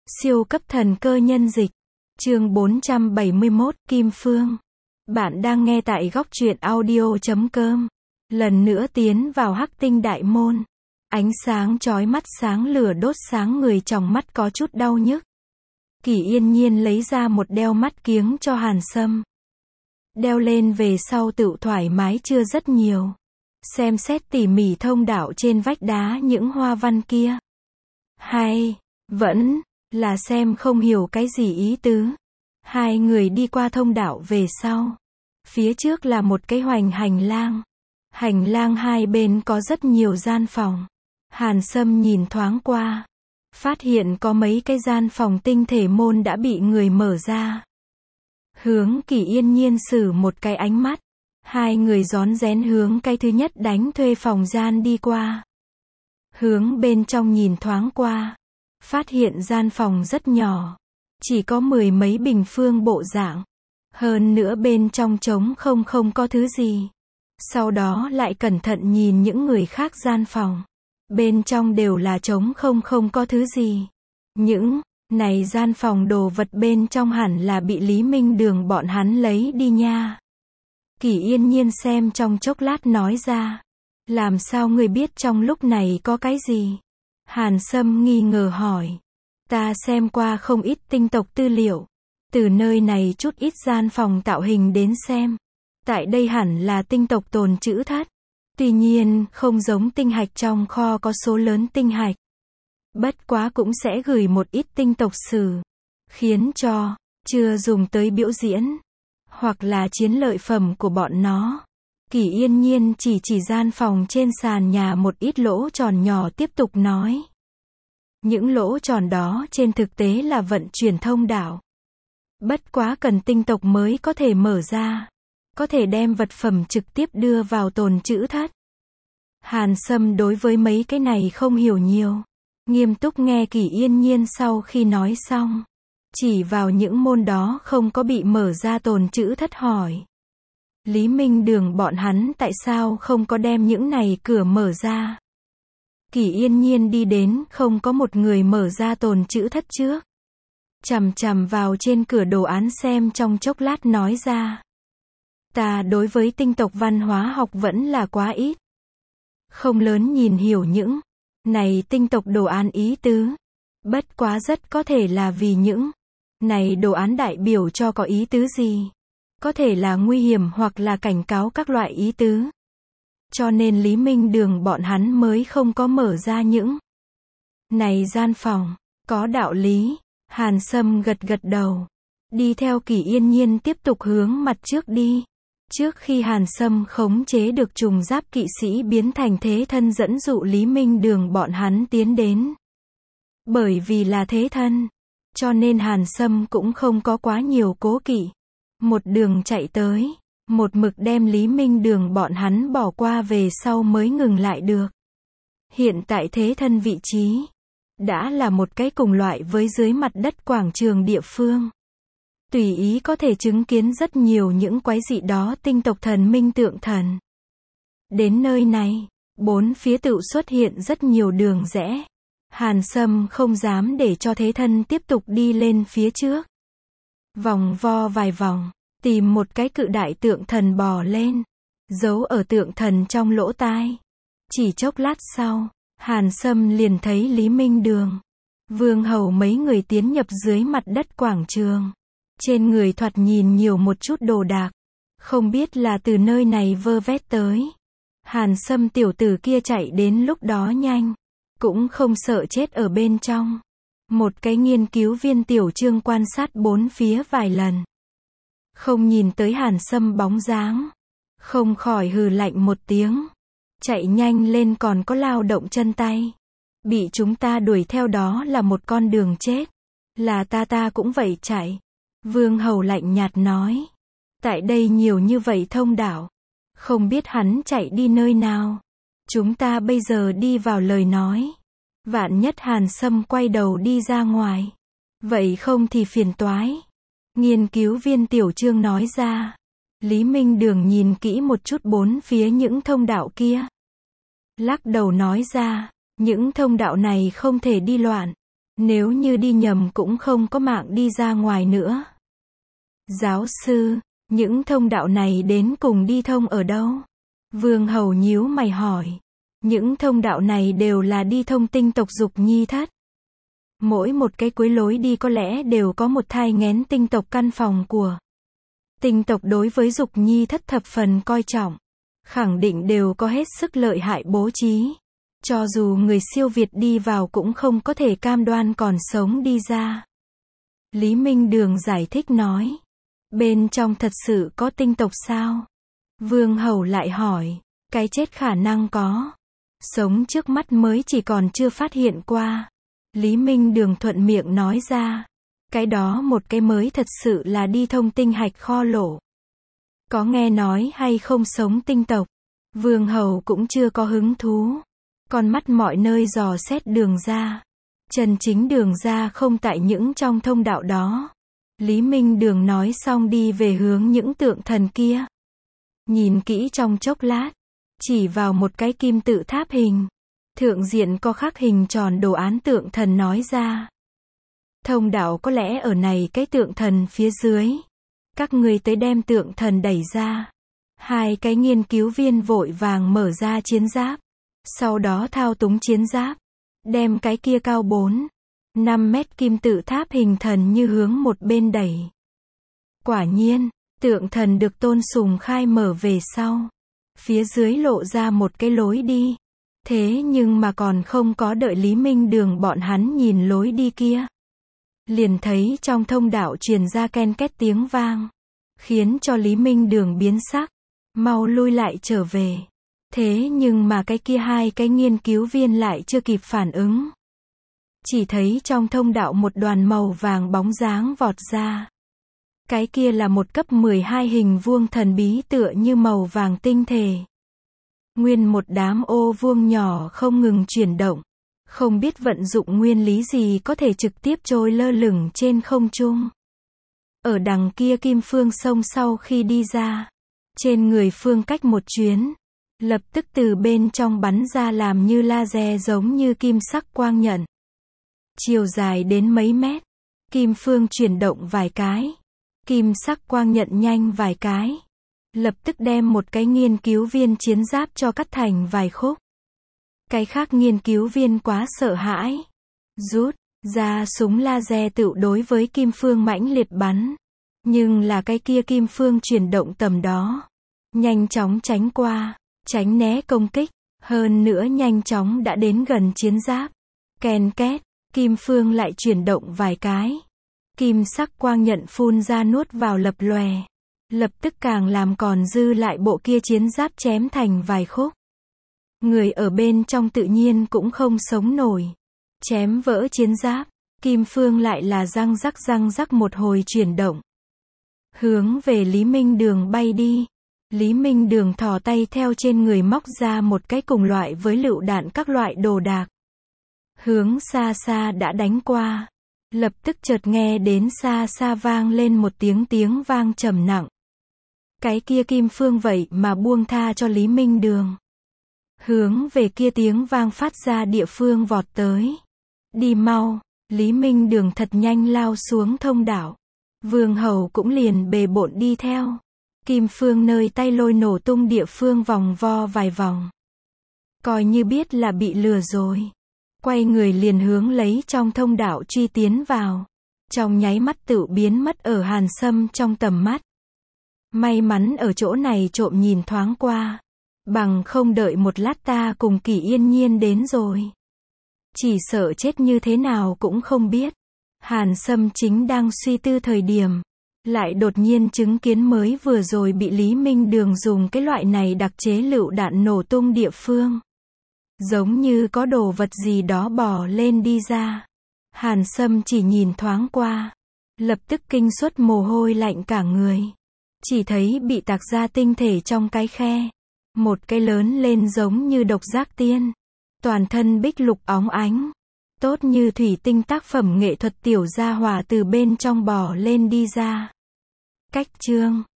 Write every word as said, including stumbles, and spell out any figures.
Siêu cấp thần cơ nhân dịch. Chương bốn trăm bảy mươi mốt, Kim Phương. Bạn đang nghe tại góc truyện audio chấm com. Lần nữa tiến vào Hắc Tinh Đại Môn. Ánh sáng chói mắt sáng lửa đốt sáng người, trong mắt có chút đau nhức. Kỷ Yên Nhiên lấy ra một đeo mắt kiếng cho Hàn Sâm. Đeo lên về sau tự thoải mái chưa rất nhiều. Xem xét tỉ mỉ thông đạo trên vách đá những hoa văn kia. Hay, vẫn là xem không hiểu cái gì ý tứ. Hai người đi qua thông đạo về sau. Phía trước là một cái hoành hành lang. Hành lang hai bên có rất nhiều gian phòng. Hàn Sâm nhìn thoáng qua. Phát hiện có mấy cái gian phòng tinh thể môn đã bị người mở ra. Hướng Kỷ Yên Nhiên sử một cái ánh mắt. Hai người rón rén hướng cái thứ nhất đánh thuê phòng gian đi qua. Hướng bên trong nhìn thoáng qua. Phát hiện gian phòng rất nhỏ. Chỉ có mười mấy bình phương bộ dạng. Hơn nữa bên trong trống không không có thứ gì. Sau đó lại cẩn thận nhìn những người khác gian phòng. Bên trong đều là trống không không có thứ gì. Những này gian phòng đồ vật bên trong hẳn là bị Lý Minh Đường bọn hắn lấy đi nha. Kỷ Yên Nhiên xem trong chốc lát nói ra. Làm sao người biết trong lúc này có cái gì? Hàn Sâm nghi ngờ hỏi. Ta xem qua không ít tinh tộc tư liệu. Từ nơi này chút ít gian phòng tạo hình đến xem. Tại đây hẳn là tinh tộc tồn trữ thất. Tuy nhiên, không giống tinh hạch trong kho có số lớn tinh hạch. Bất quá cũng sẽ gửi một ít tinh tộc sử. Khiến cho, chưa dùng tới biểu diễn. Hoặc là chiến lợi phẩm của bọn nó. Kỷ Yên Nhiên chỉ chỉ gian phòng trên sàn nhà một ít lỗ tròn nhỏ tiếp tục nói. Những lỗ tròn đó trên thực tế là vận chuyển thông đạo. Bất quá cần tinh tộc mới có thể mở ra. Có thể đem vật phẩm trực tiếp đưa vào tồn trữ thất. Hàn Sâm đối với mấy cái này không hiểu nhiều. Nghiêm túc nghe Kỷ Yên Nhiên sau khi nói xong. Chỉ vào những môn đó không có bị mở ra tồn trữ thất hỏi. Lý Minh Đường bọn hắn tại sao không có đem những này cửa mở ra? Kỷ Yên Nhiên đi đến không có một người mở ra tồn trữ thất trước. Chằm chằm vào trên cửa đồ án xem trong chốc lát nói ra. Ta đối với tinh tộc văn hóa học vẫn là quá ít. Không lớn nhìn hiểu những này tinh tộc đồ án ý tứ. Bất quá rất có thể là vì những này đồ án đại biểu cho có ý tứ gì. Có thể là nguy hiểm hoặc là cảnh cáo các loại ý tứ. Cho nên Lý Minh Đường bọn hắn mới không có mở ra những này gian phòng. Có đạo lý. Hàn Sâm gật gật đầu. Đi theo Kỷ Yên Nhiên tiếp tục hướng mặt trước đi. Trước khi Hàn Sâm khống chế được trùng giáp kỵ sĩ biến thành thế thân dẫn dụ Lý Minh Đường bọn hắn tiến đến. Bởi vì là thế thân. Cho nên Hàn Sâm cũng không có quá nhiều cố kỵ. Một đường chạy tới. Một mực đem Lý Minh Đường bọn hắn bỏ qua về sau mới ngừng lại được. Hiện tại thế thân vị trí. Đã là một cái cùng loại với dưới mặt đất quảng trường địa phương. Tùy ý có thể chứng kiến rất nhiều những quái dị đó tinh tộc thần minh tượng thần. Đến nơi này, bốn phía tự xuất hiện rất nhiều đường rẽ. Hàn Sâm không dám để cho thế thân tiếp tục đi lên phía trước. Vòng vo vài vòng, tìm một cái cự đại tượng thần bò lên. Giấu ở tượng thần trong lỗ tai. Chỉ chốc lát sau, Hàn Sâm liền thấy Lý Minh Đường. Vương hầu mấy người tiến nhập dưới mặt đất quảng trường. Trên người thoạt nhìn nhiều một chút đồ đạc. Không biết là từ nơi này vơ vét tới. Hàn Sâm tiểu tử kia chạy đến lúc đó nhanh. Cũng không sợ chết ở bên trong. Một cái nghiên cứu viên tiểu trương quan sát bốn phía vài lần. Không nhìn tới Hàn Sâm bóng dáng. Không khỏi hừ lạnh một tiếng. Chạy nhanh lên còn có lao động chân tay. Bị chúng ta đuổi theo đó là một con đường chết. Là ta ta cũng vậy chạy. Vương hầu lạnh nhạt nói. Tại đây nhiều như vậy thông đạo. Không biết hắn chạy đi nơi nào. Chúng ta bây giờ đi vào lời nói. Vạn nhất Hàn Sâm quay đầu đi ra ngoài. Vậy không thì phiền toái. Nghiên cứu viên tiểu trương nói ra. Lý Minh Đường nhìn kỹ một chút bốn phía những thông đạo kia. Lắc đầu nói ra. Những thông đạo này không thể đi loạn. Nếu như đi nhầm cũng không có mạng đi ra ngoài nữa. Giáo sư, những thông đạo này đến cùng đi thông ở đâu? Vương Hầu nhíu mày hỏi. Những thông đạo này đều là đi thông tinh tộc Dục Nhi Thất. Mỗi một cái cuối lối đi có lẽ đều có một thai nghén tinh tộc căn phòng của. Tinh tộc đối với Dục Nhi Thất thập phần coi trọng. Khẳng định đều có hết sức lợi hại bố trí. Cho dù người siêu việt đi vào cũng không có thể cam đoan còn sống đi ra. Lý Minh Đường giải thích nói. Bên trong thật sự có tinh tộc sao? Vương Hầu lại hỏi. Cái chết khả năng có. Sống trước mắt mới chỉ còn chưa phát hiện qua. Lý Minh Đường thuận miệng nói ra. Cái đó một cái mới thật sự là đi thông tinh hạch kho lỗ. Có nghe nói hay không sống tinh tộc? Vương Hầu cũng chưa có hứng thú. Con mắt mọi nơi dò xét đường ra. Chân chính đường ra không tại những trong thông đạo đó. Lý Minh Đường nói xong đi về hướng những tượng thần kia. Nhìn kỹ trong chốc lát. Chỉ vào một cái kim tự tháp hình. Thượng diện có khắc hình tròn đồ án tượng thần nói ra. Thông đạo có lẽ ở này cái tượng thần phía dưới. Các người tới đem tượng thần đẩy ra. Hai cái nghiên cứu viên vội vàng mở ra chiến giáp. Sau đó thao túng chiến giáp. Đem cái kia cao bốn, năm mét kim tự tháp hình thần như hướng một bên đẩy. Quả nhiên, tượng thần được tôn sùng khai mở về sau. Phía dưới lộ ra một cái lối đi. Thế nhưng mà còn không có đợi Lý Minh Đường bọn hắn nhìn lối đi kia. Liền thấy trong thông đạo truyền ra ken két tiếng vang. Khiến cho Lý Minh Đường biến sắc. Mau lui lại trở về. Thế nhưng mà cái kia hai cái nghiên cứu viên lại chưa kịp phản ứng. Chỉ thấy trong thông đạo một đoàn màu vàng bóng dáng vọt ra. Cái kia là một cấp mười hai hình vuông thần bí tựa như màu vàng tinh thể. Nguyên một đám ô vuông nhỏ không ngừng chuyển động. Không biết vận dụng nguyên lý gì có thể trực tiếp trôi lơ lửng trên không trung. Ở đằng kia Kim Phương Sông sau khi đi ra. Trên người Phương cách một chuyến. Lập tức từ bên trong bắn ra làm như laser giống như kim sắc quang nhận. Chiều dài đến mấy mét. Kim Phương chuyển động vài cái. Kim sắc quang nhận nhanh vài cái. Lập tức đem một cái nghiên cứu viên chiến giáp cho cắt thành vài khúc. Cái khác nghiên cứu viên quá sợ hãi. Rút ra súng laser tự đối với Kim Phương mãnh liệt bắn. Nhưng là cái kia Kim Phương chuyển động tầm đó. Nhanh chóng tránh qua. Tránh né công kích. Hơn nữa nhanh chóng đã đến gần chiến giáp. Ken két. Kim Phương lại chuyển động vài cái. Kim sắc quang nhận phun ra nuốt vào lập lòe. Lập tức càng làm còn dư lại bộ kia chiến giáp chém thành vài khúc. Người ở bên trong tự nhiên cũng không sống nổi. Chém vỡ chiến giáp. Kim Phương lại là răng rắc răng rắc một hồi chuyển động. Hướng về Lý Minh Đường bay đi. Lý Minh Đường thò tay theo trên người móc ra một cái cùng loại với lựu đạn các loại đồ đạc. Hướng xa xa đã đánh qua. Lập tức chợt nghe đến xa xa vang lên một tiếng tiếng vang trầm nặng. Cái kia Kim Phương vậy mà buông tha cho Lý Minh Đường. Hướng về kia tiếng vang phát ra địa phương vọt tới. Đi mau, Lý Minh Đường thật nhanh lao xuống thông đạo. Vương Hầu cũng liền bề bộn đi theo. Kim Phương nơi tay lôi nổ tung địa phương vòng vo vài vòng. Coi như biết là bị lừa rồi. Quay người liền hướng lấy trong thông đạo truy tiến vào. Trong nháy mắt tự biến mất ở Hàn Sâm trong tầm mắt. May mắn ở chỗ này trộm nhìn thoáng qua. Bằng không đợi một lát ta cùng Kỷ Yên Nhiên đến rồi. Chỉ sợ chết như thế nào cũng không biết. Hàn Sâm chính đang suy tư thời điểm. Lại đột nhiên chứng kiến mới vừa rồi bị Lý Minh Đường dùng cái loại này đặc chế lựu đạn nổ tung địa phương. Giống như có đồ vật gì đó bò lên đi ra. Hàn Sâm chỉ nhìn thoáng qua. Lập tức kinh suất mồ hôi lạnh cả người. Chỉ thấy bị tạc ra tinh thể trong cái khe. Một cái lớn lên giống như độc giác tiên. Toàn thân bích lục óng ánh. Tốt như thủy tinh tác phẩm nghệ thuật tiểu gia hỏa từ bên trong bò lên đi ra. Cách chương